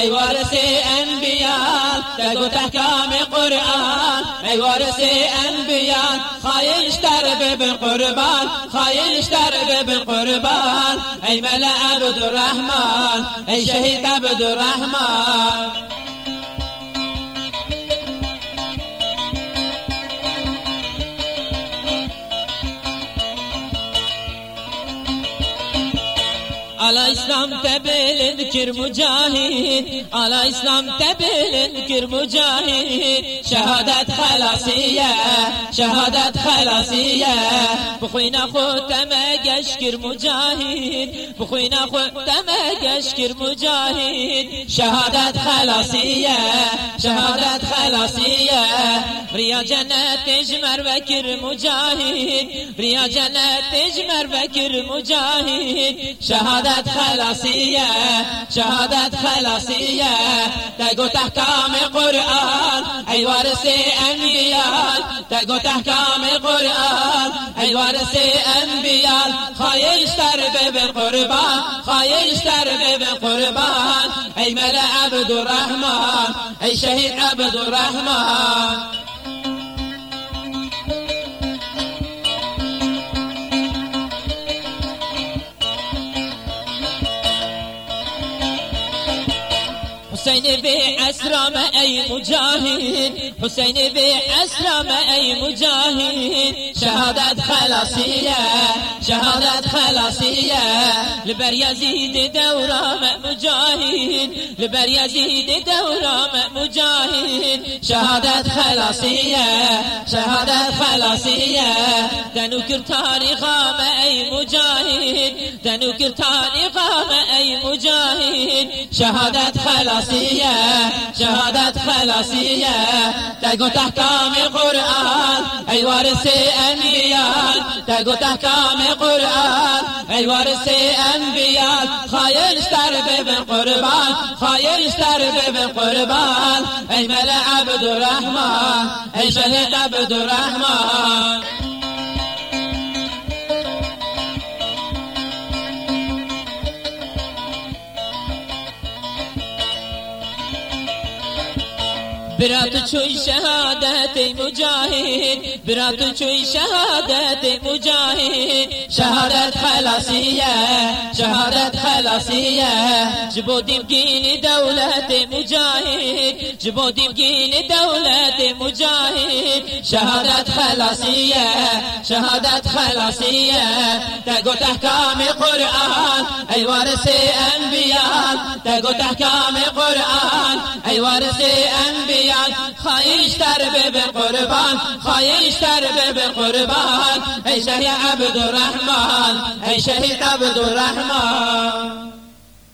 ای وارث انبیاء تگو تحکام قرآن ای وارث انبیاء خایش در ببن قربان خایش در ببن قربان ای ملا عبدالرحمن ای شهید عبدالرحمن على اسلام تبلن كر مجاهد على اسلام تبلن كر مجاهد شهادة خلاصية شهادة خلاصية بخوينا خود تماجش كر مجاهد بخوينا خود تماجش كر مجاهد شهادة خلاصية شهادة خلاصية ريا جنة تجمر بكر مجاهد ريا جنة تجمر بكر مجاهد شهادة خلاصية شهادة خلاصية تقو تحكام قرآن أي وارث أنبياء تقو تحكام قرآن أي وارث أنبياء خايش تربي بالقربان خايش تربي بالقربان أي ملا عبد الرحمن أي شهيد عبد الرحمن حسين بأسرام أي مجاهد حسين بأسرام أي مجاهد شهادة خلاصية شهادة خلاصية لبر يزيد دورام مجاهد لبر يزيد دورام مجاهد شهادة خلاصية شهادة خلاصية تنكر تاريخام أي مجاهد تنكر تاريخام أي مجاهد شهادة خلاصية شهادة خلاصية تقو تحكام قرآن أي وارث أنبياء تقو تحكام قرآن أي وارث أنبياء خاير اشترب بالقربان خاير اشترب بالقربان أي ملا عبد الرحمن أي شهيد عبد الرحمن برات چوی شهادت مجاهد برات چوی شهادت مجاهد شهادت خلاصیه شهادت خلاصیه جبودیم گین دولت مجاهد جبودیم گین دولت مجاهد شهادت خلاصیه شهادت خلاصیه تگو تحکام قرآن ای وارث انبیاء تگو تحکام قرآن ای وارث انبیاء خايش تربي بالقربان خايش تربي بالقربان اي شهيد عبد الرحمن اي شهيد عبد الرحمن